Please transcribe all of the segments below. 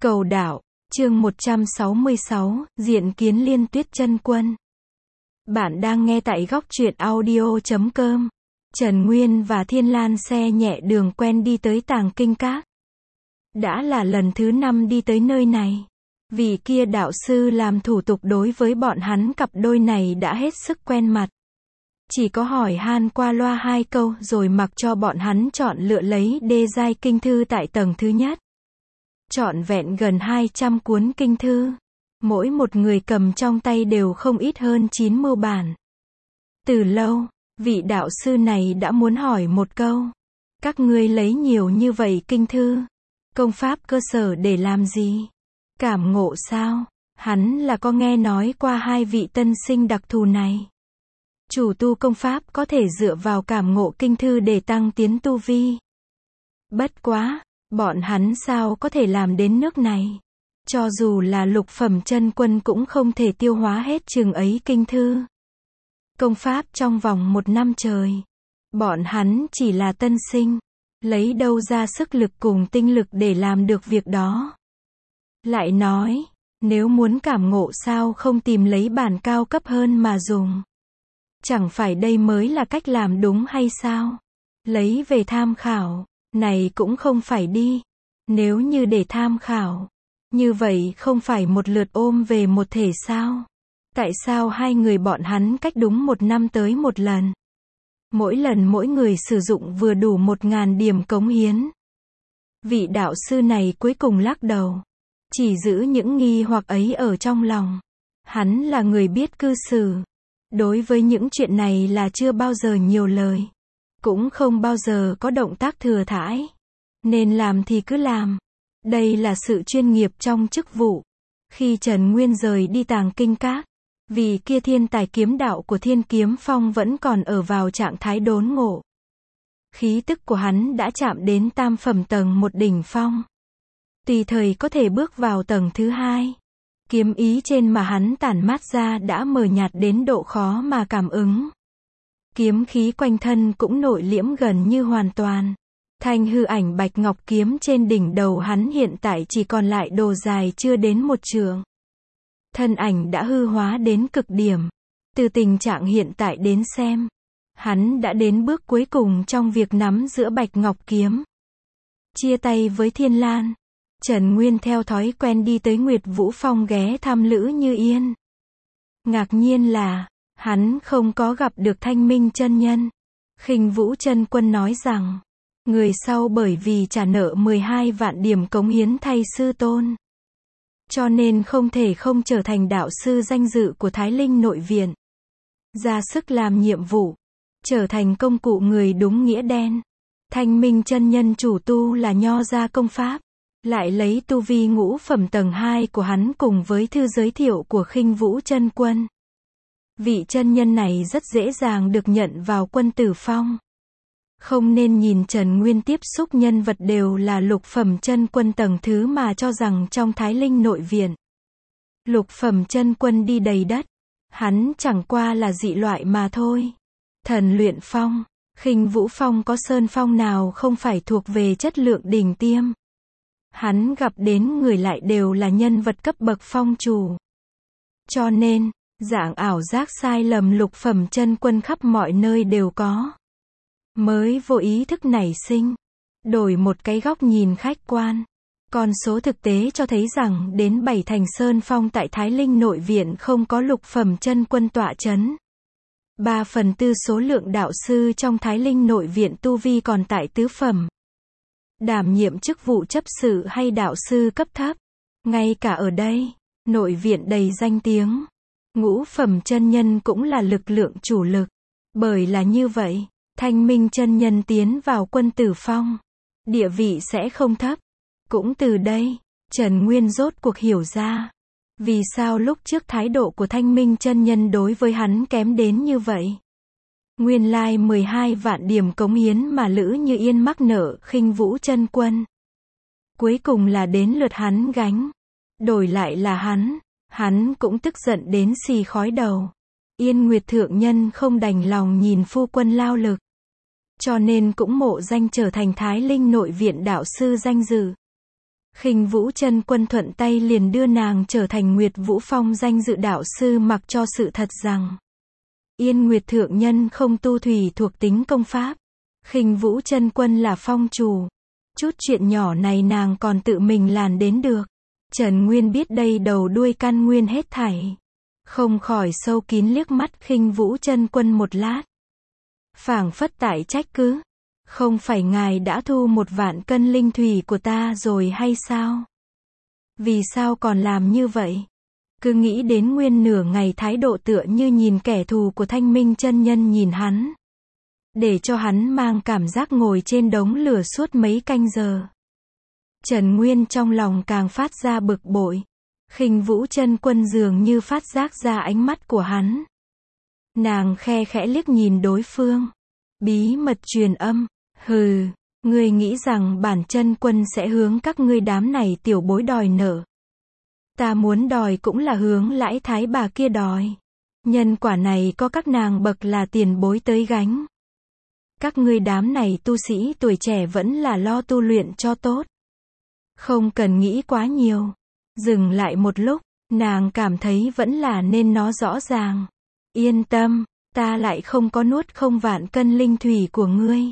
Cầu đạo, chương 166, diện kiến Liên Tuyết Chân Quân. Bạn đang nghe tại góc truyện audio.com. Trần Nguyên và Thiên Lan xe nhẹ đường quen đi tới Tàng Kinh Các. Đã là lần thứ 5 đi tới nơi này. Vị kia đạo sư làm thủ tục đối với bọn hắn cặp đôi này đã hết sức quen mặt. Chỉ có hỏi han qua loa 2 câu rồi mặc cho bọn hắn chọn lựa lấy đê giai kinh thư tại tầng thứ nhất. Trọn vẹn gần 200 cuốn kinh thư. Mỗi một người cầm trong tay đều không ít hơn 90 bản. Từ lâu, vị đạo sư này đã muốn hỏi một câu. Các ngươi lấy nhiều như vậy kinh thư, công pháp cơ sở để làm gì? Cảm ngộ sao? Hắn là có nghe nói qua hai vị tân sinh đặc thù này. Chủ tu công pháp có thể dựa vào cảm ngộ kinh thư để tăng tiến tu vi. Bất quá, bọn hắn sao có thể làm đến nước này? Cho dù là lục phẩm chân quân cũng không thể tiêu hóa hết chừng ấy kinh thư. Công pháp trong vòng 1 năm trời. Bọn hắn chỉ là tân sinh. Lấy đâu ra sức lực cùng tinh lực để làm được việc đó? Lại nói, nếu muốn cảm ngộ sao không tìm lấy bản cao cấp hơn mà dùng? Chẳng phải đây mới là cách làm đúng hay sao? Lấy về tham khảo, này cũng không phải đi. Nếu như để tham khảo, như vậy không phải một lượt ôm về một thể sao? Tại sao hai người bọn hắn cách đúng 1 năm tới một lần? Mỗi lần mỗi người sử dụng vừa đủ 1000 điểm cống hiến. Vị đạo sư này cuối cùng lắc đầu. Chỉ giữ những nghi hoặc ấy ở trong lòng. Hắn là người biết cư xử. Đối với những chuyện này là chưa bao giờ nhiều lời. Cũng không bao giờ có động tác thừa thãi. Nên làm thì cứ làm. Đây là sự chuyên nghiệp trong chức vụ. Khi Trần Nguyên rời đi Tàng Kinh Các, vì kia thiên tài kiếm đạo của Thiên Kiếm Phong vẫn còn ở vào trạng thái đốn ngộ. Khí tức của hắn đã chạm đến tam phẩm tầng 1 đỉnh phong. Tùy thời có thể bước vào tầng thứ 2. Kiếm ý trên mà hắn tản mát ra đã mờ nhạt đến độ khó mà cảm ứng. Kiếm khí quanh thân cũng nội liễm gần như hoàn toàn. Thanh hư ảnh bạch ngọc kiếm trên đỉnh đầu hắn hiện tại chỉ còn lại độ dài chưa đến 1 trượng. Thân ảnh đã hư hóa đến cực điểm. Từ tình trạng hiện tại đến xem, hắn đã đến bước cuối cùng trong việc nắm giữ bạch ngọc kiếm. Chia tay với Thiên Lan, Trần Nguyên theo thói quen đi tới Nguyệt Vũ Phong ghé thăm Lữ Như Yên. Ngạc nhiên là, hắn không có gặp được Thanh Minh chân nhân. Khinh Vũ chân quân nói rằng, người sau bởi vì trả nợ 12 vạn điểm cống hiến thay sư tôn, cho nên không thể không trở thành đạo sư danh dự của Thái Linh nội viện. Ra sức làm nhiệm vụ, trở thành công cụ người đúng nghĩa đen. Thanh Minh chân nhân chủ tu là nho gia công pháp, lại lấy tu vi ngũ phẩm tầng 2 của hắn cùng với thư giới thiệu của Khinh Vũ chân quân. Vị chân nhân này rất dễ dàng được nhận vào Quân Tử Phong. Không nên nhìn Trần Nguyên tiếp xúc nhân vật đều là lục phẩm chân quân tầng thứ mà cho rằng trong Thái Linh nội viện, lục phẩm chân quân đi đầy đất. Hắn chẳng qua là dị loại mà thôi. Thần Luyện Phong, Khinh Vũ Phong có sơn phong nào không phải thuộc về chất lượng đỉnh tiêm. Hắn gặp đến người lại đều là nhân vật cấp bậc phong chủ. Cho nên, dạng ảo giác sai lầm lục phẩm chân quân khắp mọi nơi đều có. Mới vô ý thức nảy sinh. Đổi một cái góc nhìn khách quan. Con số thực tế cho thấy rằng đến 7 thành sơn phong tại Thái Linh nội viện không có lục phẩm chân quân tọa chấn. 3/4 số lượng đạo sư trong Thái Linh nội viện tu vi còn tại tứ phẩm. Đảm nhiệm chức vụ chấp sự hay đạo sư cấp thấp. Ngay cả ở đây, nội viện đầy danh tiếng. Ngũ phẩm chân nhân cũng là lực lượng chủ lực. Bởi là như vậy, Thanh Minh chân nhân tiến vào Quân Tử Phong, địa vị sẽ không thấp. Cũng từ đây, Trần Nguyên rốt cuộc hiểu ra, vì sao lúc trước thái độ của Thanh Minh chân nhân đối với hắn kém đến như vậy. Nguyên lai 12 vạn điểm cống hiến mà Lữ Như Yên mắc nợ Khinh Vũ chân quân, cuối cùng là đến lượt hắn gánh. Đổi lại là hắn cũng tức giận đến xì khói đầu. Yên Nguyệt thượng nhân không đành lòng nhìn phu quân lao lực, cho nên cũng mộ danh trở thành Thái Linh nội viện đạo sư danh dự. Khinh Vũ Chân Quân thuận tay liền đưa nàng trở thành Nguyệt Vũ Phong danh dự đạo sư, mặc cho sự thật rằng Yên Nguyệt thượng nhân không tu thủy thuộc tính công pháp. Khinh Vũ Chân Quân là phong chủ. Chút chuyện nhỏ này nàng còn tự mình làm đến được. Trần Nguyên biết đây đầu đuôi căn nguyên hết thảy, không khỏi sâu kín liếc mắt Khinh Vũ Chân Quân một lát. Phảng phất tại trách cứ. Không phải ngài đã thu 1 vạn cân linh thủy của ta rồi hay sao? Vì sao còn làm như vậy? Cứ nghĩ đến nguyên nửa ngày thái độ tựa như nhìn kẻ thù của Thanh Minh chân nhân nhìn hắn, để cho hắn mang cảm giác ngồi trên đống lửa suốt mấy canh giờ. Trần Nguyên trong lòng càng phát ra bực bội. Khinh Vũ Chân Quân dường như phát giác ra ánh mắt của hắn. Nàng khe khẽ liếc nhìn đối phương. Bí mật truyền âm. Hừ, ngươi nghĩ rằng bản chân quân sẽ hướng các ngươi đám này tiểu bối đòi nợ. Ta muốn đòi cũng là hướng lãi thái bà kia đòi. Nhân quả này có các nàng bậc là tiền bối tới gánh. Các ngươi đám này tu sĩ tuổi trẻ vẫn là lo tu luyện cho tốt. Không cần nghĩ quá nhiều. Dừng lại một lúc, nàng cảm thấy vẫn là nên nói rõ ràng. Yên tâm, ta lại không có nuốt 0 vạn cân linh thủy của ngươi.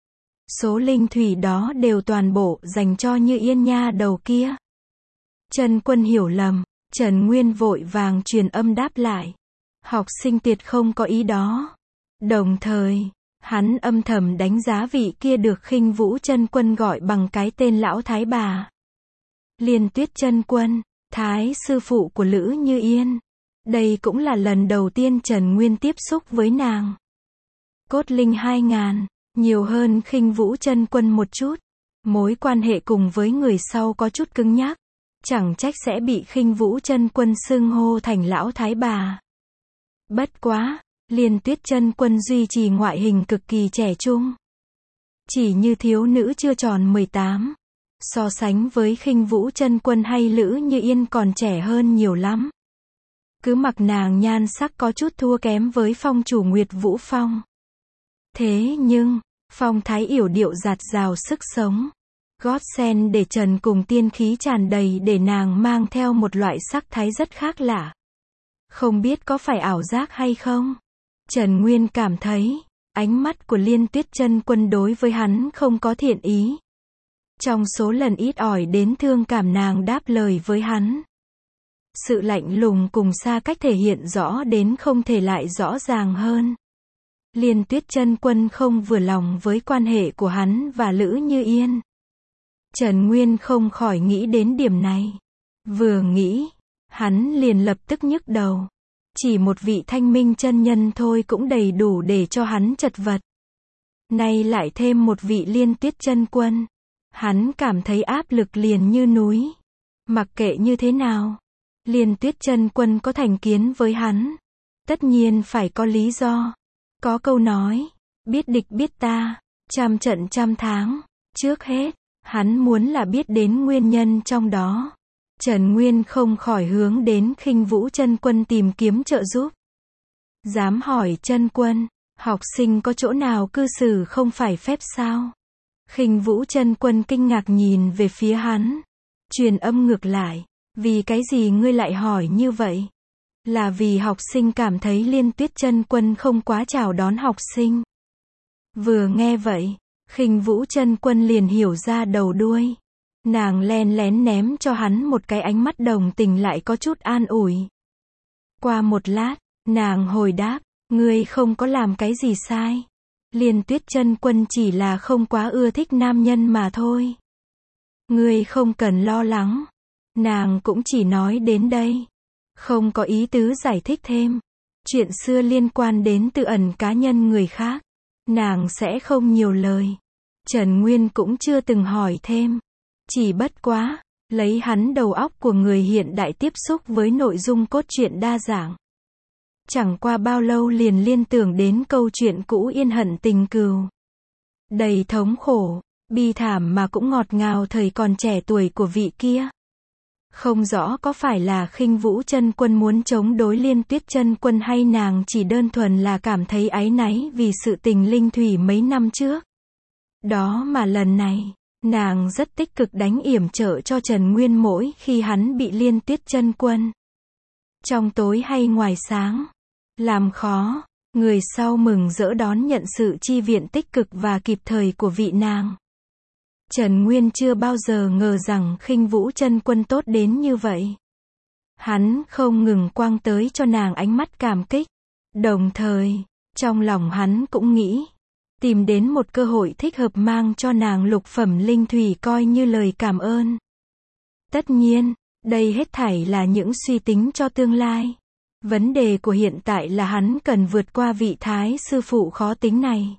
Số linh thủy đó đều toàn bộ dành cho Như Yên nha đầu kia. Chân Quân hiểu lầm. Trần Nguyên vội vàng truyền âm đáp lại. Học sinh tuyệt không có ý đó. Đồng thời, hắn âm thầm đánh giá vị kia được Khinh Vũ Chân Quân gọi bằng cái tên lão thái bà. Liên Tuyết Chân Quân, thái sư phụ của Lữ Như Yên. Đây cũng là lần đầu tiên Trần Nguyên tiếp xúc với nàng. Cốt linh 2000, nhiều hơn Khinh Vũ Chân Quân một chút. Mối quan hệ cùng với người sau có chút cứng nhắc. Chẳng trách sẽ bị Khinh Vũ Chân Quân xưng hô thành lão thái bà. Bất quá, Liên Tuyết Chân Quân duy trì ngoại hình cực kỳ trẻ trung. Chỉ như thiếu nữ chưa tròn 18. So sánh với Khinh Vũ Chân Quân hay Lữ Như Yên còn trẻ hơn nhiều lắm. Cứ mặc nàng nhan sắc có chút thua kém với phong chủ Nguyệt Vũ Phong. Thế nhưng, phong thái yểu điệu dạt dào sức sống. Gót sen để trần cùng tiên khí tràn đầy để nàng mang theo một loại sắc thái rất khác lạ. Không biết có phải ảo giác hay không? Trần Nguyên cảm thấy, ánh mắt của Liên Tuyết Chân Quân đối với hắn không có thiện ý. Trong số lần ít ỏi đến thương cảm nàng đáp lời với hắn. Sự lạnh lùng cùng xa cách thể hiện rõ đến không thể lại rõ ràng hơn. Liên Tuyết Chân Quân không vừa lòng với quan hệ của hắn và Lữ Như Yên. Trần Nguyên không khỏi nghĩ đến điểm này. Vừa nghĩ, hắn liền lập tức nhức đầu. Chỉ một vị Thanh Minh chân nhân thôi cũng đầy đủ để cho hắn chật vật. Nay lại thêm một vị Liên Tuyết Chân Quân. Hắn cảm thấy áp lực liền như núi. Mặc kệ như thế nào, Liên Tuyết Chân Quân có thành kiến với hắn. Tất nhiên phải có lý do. Có câu nói, biết địch biết ta, trăm trận trăm tháng. Trước hết, hắn muốn là biết đến nguyên nhân trong đó. Trần Nguyên không khỏi hướng đến Khinh Vũ Chân Quân tìm kiếm trợ giúp. Dám hỏi Chân Quân, học sinh có chỗ nào cư xử không phải phép sao? Khinh Vũ Chân Quân kinh ngạc nhìn về phía hắn. Truyền âm ngược lại, vì cái gì ngươi lại hỏi như vậy? Là vì học sinh cảm thấy Liên Tuyết Chân Quân không quá chào đón học sinh. Vừa nghe vậy, Khinh Vũ Chân Quân liền hiểu ra đầu đuôi. Nàng len lén ném cho hắn một cái ánh mắt đồng tình lại có chút an ủi. Qua một lát, nàng hồi đáp, ngươi không có làm cái gì sai. Liên Tuyết Chân Quân chỉ là không quá ưa thích nam nhân mà thôi. Ngươi không cần lo lắng. Nàng cũng chỉ nói đến đây. Không có ý tứ giải thích thêm. Chuyện xưa liên quan đến tư ẩn cá nhân người khác. Nàng sẽ không nhiều lời. Trần Nguyên cũng chưa từng hỏi thêm. Chỉ bất quá, lấy hắn đầu óc của người hiện đại tiếp xúc với nội dung cốt truyện đa dạng. Chẳng qua bao lâu liền liên tưởng đến câu chuyện cũ yên hận tình cừu. Đầy thống khổ, bi thảm mà cũng ngọt ngào thời còn trẻ tuổi của vị kia. Không rõ có phải là Khinh Vũ Chân Quân muốn chống đối Liên Tuyết Chân Quân hay nàng chỉ đơn thuần là cảm thấy áy náy vì sự tình linh thủy mấy năm trước. Đó mà lần này, Nàng rất tích cực đánh yểm trợ cho Trần Nguyên mỗi khi hắn bị Liên Tuyết Chân Quân. Trong tối hay ngoài sáng. Làm khó. Người sau mừng rỡ đón nhận sự chi viện tích cực và kịp thời của vị nàng. Trần Nguyên chưa bao giờ ngờ rằng Khinh Vũ Chân Quân tốt đến như vậy. Hắn không ngừng quang tới cho nàng ánh mắt cảm kích. Đồng thời, trong lòng hắn cũng nghĩ, tìm đến một cơ hội thích hợp mang cho nàng lục phẩm linh thủy coi như lời cảm ơn. Tất nhiên, đây hết thảy là những suy tính cho tương lai. Vấn đề của hiện tại là hắn cần vượt qua vị thái sư phụ khó tính này.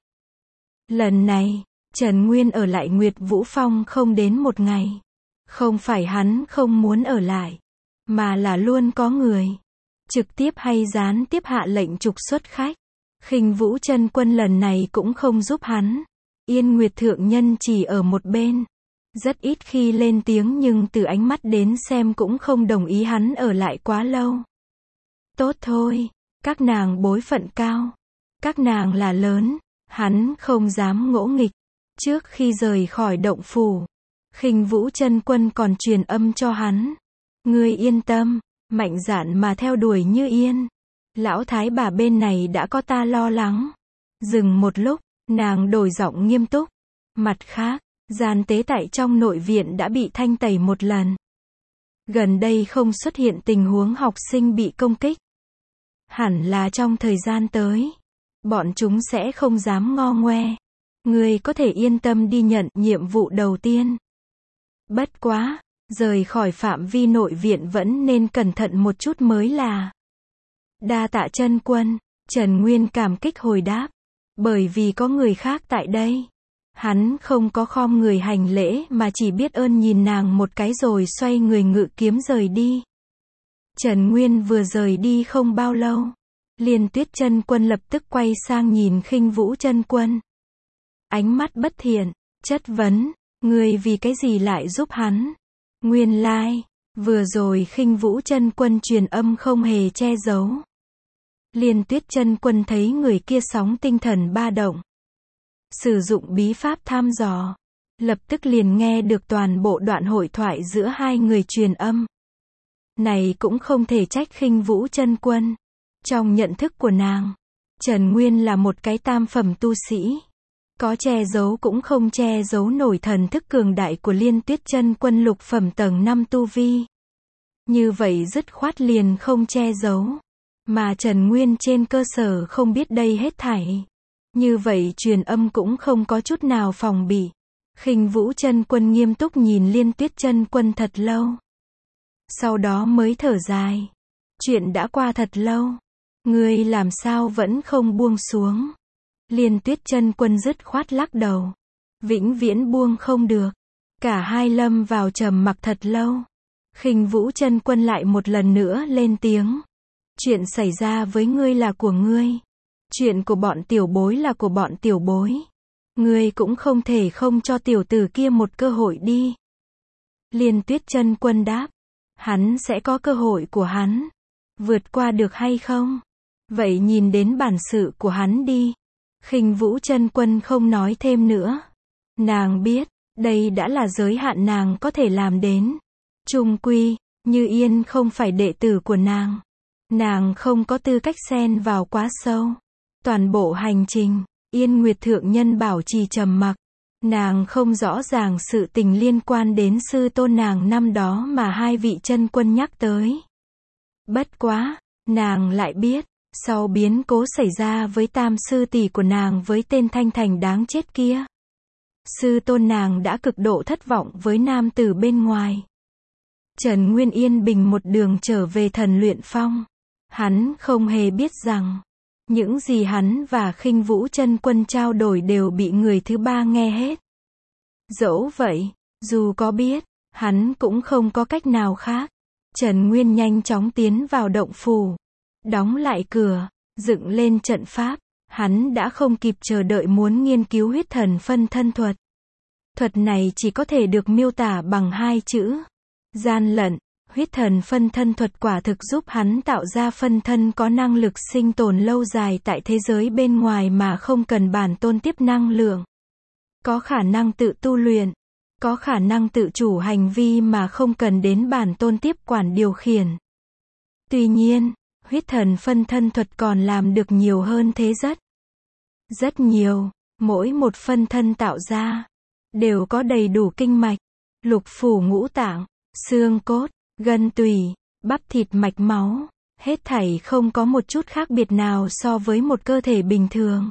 Lần này, Trần Nguyên ở lại Nguyệt Vũ Phong không đến một ngày. Không phải hắn không muốn ở lại, mà là luôn có người trực tiếp hay gián tiếp hạ lệnh trục xuất khách. Khinh Vũ Chân Quân lần này cũng không giúp hắn. Yên Nguyệt Thượng Nhân chỉ ở một bên, rất ít khi lên tiếng, nhưng từ ánh mắt đến xem cũng không đồng ý hắn ở lại quá lâu. Tốt thôi, các nàng bối phận cao, các nàng là lớn, hắn không dám ngỗ nghịch. Trước khi rời khỏi động phủ, Khinh Vũ Chân Quân còn truyền âm cho hắn. Ngươi yên tâm, mạnh dạn mà theo đuổi Như Yên. Lão thái bà bên này đã có ta lo lắng. Dừng một lúc, nàng đổi giọng nghiêm túc. Mặt khác, gian tế tại trong nội viện đã bị thanh tẩy một lần. Gần đây không xuất hiện tình huống học sinh bị công kích. Hẳn là trong thời gian tới, bọn chúng sẽ không dám ngo ngoe. Ngươi có thể yên tâm đi nhận nhiệm vụ đầu tiên. Bất quá, rời khỏi phạm vi nội viện vẫn nên cẩn thận một chút mới là. Đa tạ Chân Quân, Trần Nguyên cảm kích hồi đáp. Bởi vì có người khác tại đây, hắn không có khom người hành lễ mà chỉ biết ơn nhìn nàng một cái rồi xoay người ngự kiếm rời đi. Trần Nguyên vừa rời đi không bao lâu, Liên Tuyết Chân Quân lập tức quay sang nhìn Khinh Vũ Chân Quân. Ánh mắt bất thiện, chất vấn, ngươi vì cái gì lại giúp hắn? Nguyên lai, vừa rồi Khinh Vũ Chân Quân truyền âm không hề che giấu. Liên Tuyết Chân Quân thấy người kia sóng tinh thần ba động, sử dụng bí pháp thăm dò, lập tức liền nghe được toàn bộ đoạn hội thoại giữa hai người truyền âm. Này cũng không thể trách Khinh Vũ Chân Quân. Trong nhận thức của nàng, Trần Nguyên là một cái tam phẩm tu sĩ. Có che giấu cũng không che giấu nổi thần thức cường đại của Liên Tuyết Chân Quân lục phẩm tầng 5 tu vi. Như vậy dứt khoát liền không che giấu. Mà Trần Nguyên trên cơ sở không biết đây hết thảy. Như vậy truyền âm cũng không có chút nào phòng bị. Khinh Vũ Chân Quân nghiêm túc nhìn Liên Tuyết Chân Quân thật lâu. Sau đó mới thở dài. Chuyện đã qua thật lâu. Ngươi làm sao vẫn không buông xuống? Liên Tuyết Chân Quân dứt khoát lắc đầu. Vĩnh viễn buông không được. Cả hai lâm vào trầm mặc thật lâu. Khinh Vũ Chân Quân lại một lần nữa lên tiếng. Chuyện xảy ra với ngươi là của ngươi. Chuyện của bọn tiểu bối là của bọn tiểu bối. Ngươi cũng không thể không cho tiểu tử kia một cơ hội đi. Liên Tuyết Chân Quân đáp. Hắn sẽ có cơ hội của hắn. Vượt qua được hay không? Vậy nhìn đến bản sự của hắn đi. Khinh Vũ Chân Quân không nói thêm nữa. Nàng biết, đây đã là giới hạn nàng có thể làm đến. Chung quy, Như Yên không phải đệ tử của nàng. Nàng không có tư cách xen vào quá sâu. Toàn bộ hành trình, Yên Nguyệt Thượng Nhân bảo trì trầm mặc. Nàng không rõ ràng sự tình liên quan đến sư tôn nàng năm đó mà hai vị chân quân nhắc tới. Bất quá, nàng lại biết, sau biến cố xảy ra với tam sư tỷ của nàng với tên Thanh Thành đáng chết kia, sư tôn nàng đã cực độ thất vọng với nam tử bên ngoài. Trần Nguyên yên bình một đường trở về Thần Luyện Phong. Hắn không hề biết rằng, những gì hắn và Khinh Vũ Chân Quân trao đổi đều bị người thứ ba nghe hết. Dẫu vậy, dù có biết, hắn cũng không có cách nào khác. Trần Nguyên nhanh chóng tiến vào động phủ, đóng lại cửa, dựng lên trận pháp. Hắn đã không kịp chờ đợi muốn nghiên cứu huyết thần phân thân thuật. Thuật này chỉ có thể được miêu tả bằng hai chữ: gian lận. Huyết thần phân thân thuật quả thực giúp hắn tạo ra phân thân có năng lực sinh tồn lâu dài tại thế giới bên ngoài mà không cần bản tôn tiếp năng lượng. Có khả năng tự tu luyện, có khả năng tự chủ hành vi mà không cần đến bản tôn tiếp quản điều khiển. Tuy nhiên, huyết thần phân thân thuật còn làm được nhiều hơn thế rất nhiều. Mỗi một phân thân tạo ra đều có đầy đủ kinh mạch, lục phủ ngũ tạng, xương cốt, gân tủy, bắp thịt mạch máu, hết thảy không có một chút khác biệt nào so với một cơ thể bình thường.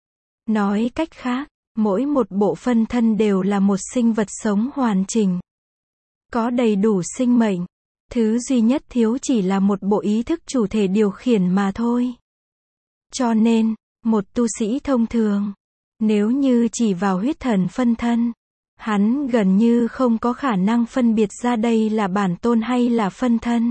Nói cách khác, mỗi một bộ phân thân đều là một sinh vật sống hoàn chỉnh, có đầy đủ sinh mệnh. Thứ duy nhất thiếu chỉ là một bộ ý thức chủ thể điều khiển mà thôi. Cho nên, một tu sĩ thông thường, nếu như chỉ vào huyết thần phân thân, hắn gần như không có khả năng phân biệt ra đây là bản tôn hay là phân thân.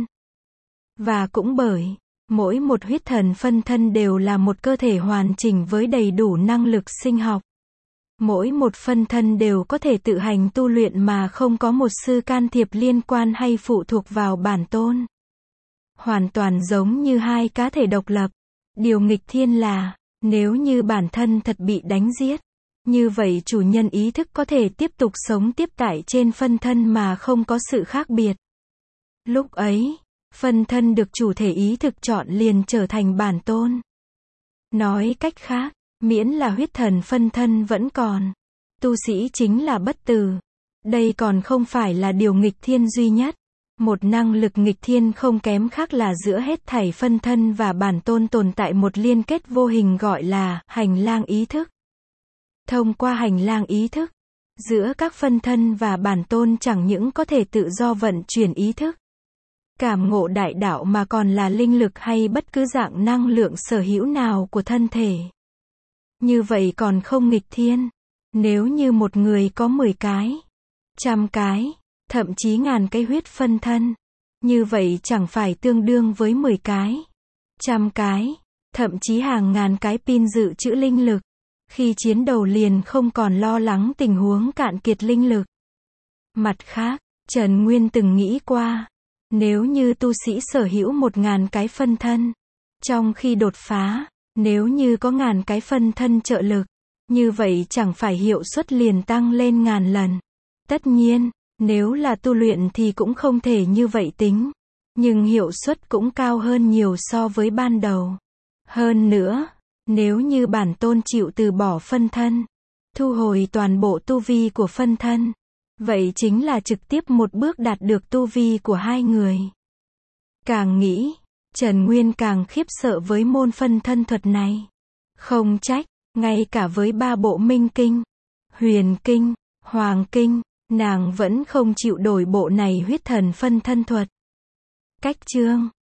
Và cũng bởi, mỗi một huyết thần phân thân đều là một cơ thể hoàn chỉnh với đầy đủ năng lực sinh học. Mỗi một phân thân đều có thể tự hành tu luyện mà không có một sự can thiệp liên quan hay phụ thuộc vào bản tôn. Hoàn toàn giống như hai cá thể độc lập. Điều nghịch thiên là, nếu như bản thân thật bị đánh giết, như vậy chủ nhân ý thức có thể tiếp tục sống tiếp tại trên phân thân mà không có sự khác biệt. Lúc ấy, phân thân được chủ thể ý thực chọn liền trở thành bản tôn. Nói cách khác, miễn là huyết thần phân thân vẫn còn, tu sĩ chính là bất tử. Đây còn không phải là điều nghịch thiên duy nhất. Một năng lực nghịch thiên không kém khác là giữa hết thảy phân thân và bản tôn tồn tại một liên kết vô hình gọi là hành lang ý thức. Thông qua hành lang ý thức, giữa các phân thân và bản tôn chẳng những có thể tự do vận chuyển ý thức, cảm ngộ đại đạo mà còn là linh lực hay bất cứ dạng năng lượng sở hữu nào của thân thể. Như vậy còn không nghịch thiên. Nếu như một người có 10 cái, 100 cái, thậm chí ngàn cái huyết phân thân, như vậy chẳng phải tương đương với 10 cái, 100 cái, thậm chí hàng ngàn cái pin dự trữ linh lực. Khi chiến đấu liền không còn lo lắng tình huống cạn kiệt linh lực. Mặt khác, Trần Nguyên từng nghĩ qua, nếu như tu sĩ sở hữu 1000 cái phân thân, trong khi đột phá, nếu như có ngàn cái phân thân trợ lực, như vậy chẳng phải hiệu suất liền tăng lên ngàn lần. Tất nhiên, nếu là tu luyện thì cũng không thể như vậy tính, nhưng hiệu suất cũng cao hơn nhiều so với ban đầu. Hơn nữa, nếu như bản tôn chịu từ bỏ phân thân, thu hồi toàn bộ tu vi của phân thân, vậy chính là trực tiếp một bước đạt được tu vi của hai người. Càng nghĩ, Trần Nguyên càng khiếp sợ với môn phân thân thuật này. Không trách, ngay cả với 3 bộ Minh Kinh, Huyền Kinh, Hoàng Kinh, nàng vẫn không chịu đổi bộ này huyết thần phân thân thuật. Cách chương